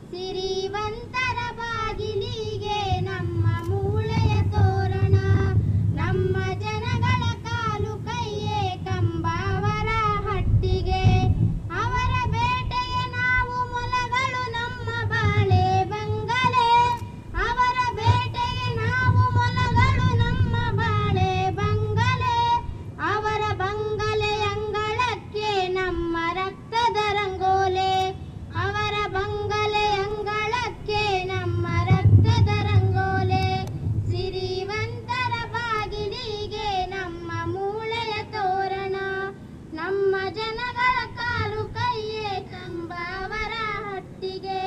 ಸಿರಿವಂತರ ಬಾಗಿಲಿಗೆ ನಮ್ಮ ಮೂಳೆಯ ತೋರಣ, ನಮ್ಮ ಜನಗಳ ಕಾಲು ಕೈಯೇ ಕಂಬಾವರ ಹಟ್ಟಿಗೆ. ಅವರ ಬೇಟೆಗೆ ನಾವು ಮೊಲಗಳು ನಮ್ಮ ಬಾಳೆ ಬಂಗಲೆ, ಅವರ ಬೇಟೆಗೆ ನಾವು ಮೊಲಗಳು ನಮ್ಮ ಬಾಳೆ ಬಂಗಲೆ. ಅವರ ಬಂಗಲೆ ಅಂಗಳಕ್ಕೆ ನಮ್ಮ ರಕ್ತದ ರಂಗೋಲೆ, ಅವರ ಬಂಗಲೆ ಅಂಗಳಕ್ಕೆ ನಮ್ಮ ರಕ್ತದ ರಂಗೋಲೆ. ಸಿರಿವಂತರ ಬಾಗಿಲಿಗೆ ನಮ್ಮ ಮೂಳೆಯ ತೋರಣ, ನಮ್ಮ ಜನಗಳ ಕಾಲು ಕೈಯೇ ಕಂಬಾವರ ಹಟ್ಟಿಗೆ.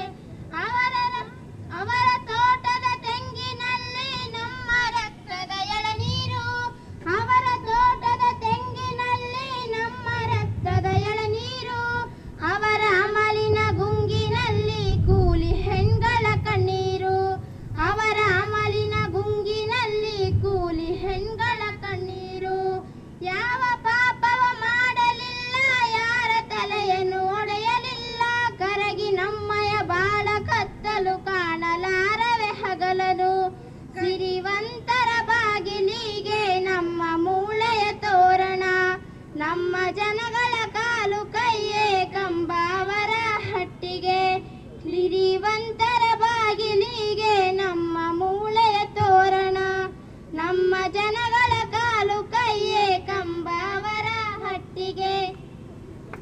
ಅವರ ತೋಟದ ತೆಂಗಿನಲ್ಲಿ ನಮ್ಮ ರಕ್ತದ ಎಳನೀರು, ಅವರ ತೋಟದ ತೆಂಗಿನಲ್ಲಿ ನಮ್ಮ ರಕ್ತದ ಎಳನೀರು. ಅವರ ಅಮಲಿನ ಗುಂಗಿನಲ್ಲಿ ಕೂಲಿ ಹೆಣ್ಗಳ ಕಣ್ಣೀರು, ಅವರ ಅಮಲಿನ ಗುಂಗಿನಲ್ಲಿ ಕೂಲಿ ಹೆಣ್ಗಳ ಕಣ್ಣೀರು. ಯಾವ ಪಾಪವ ಮಾಡಲಿಲ್ಲ, ಯಾರ ತಲೆಯನ್ನು ಒಡೆಯಲಿಲ್ಲ, ಕರಗಿ ನಮ್ಮಯ ಬಾಳ ಕತ್ತಲು ಕಾಣಲಾರವೆ ಹಗಲನು. ಸಿರಿವಂತರ ಬಾಗಿಲಿಗೆ ನಮ್ಮ ಮೂಳೆಯ ತೋರಣ, ನಮ್ಮ ಜನಗಳ ಕಾಲು ಕೈಯೇ ಕಂಬಾವರ ಹಟ್ಟಿಗೆ. ಸಿರಿವಂತ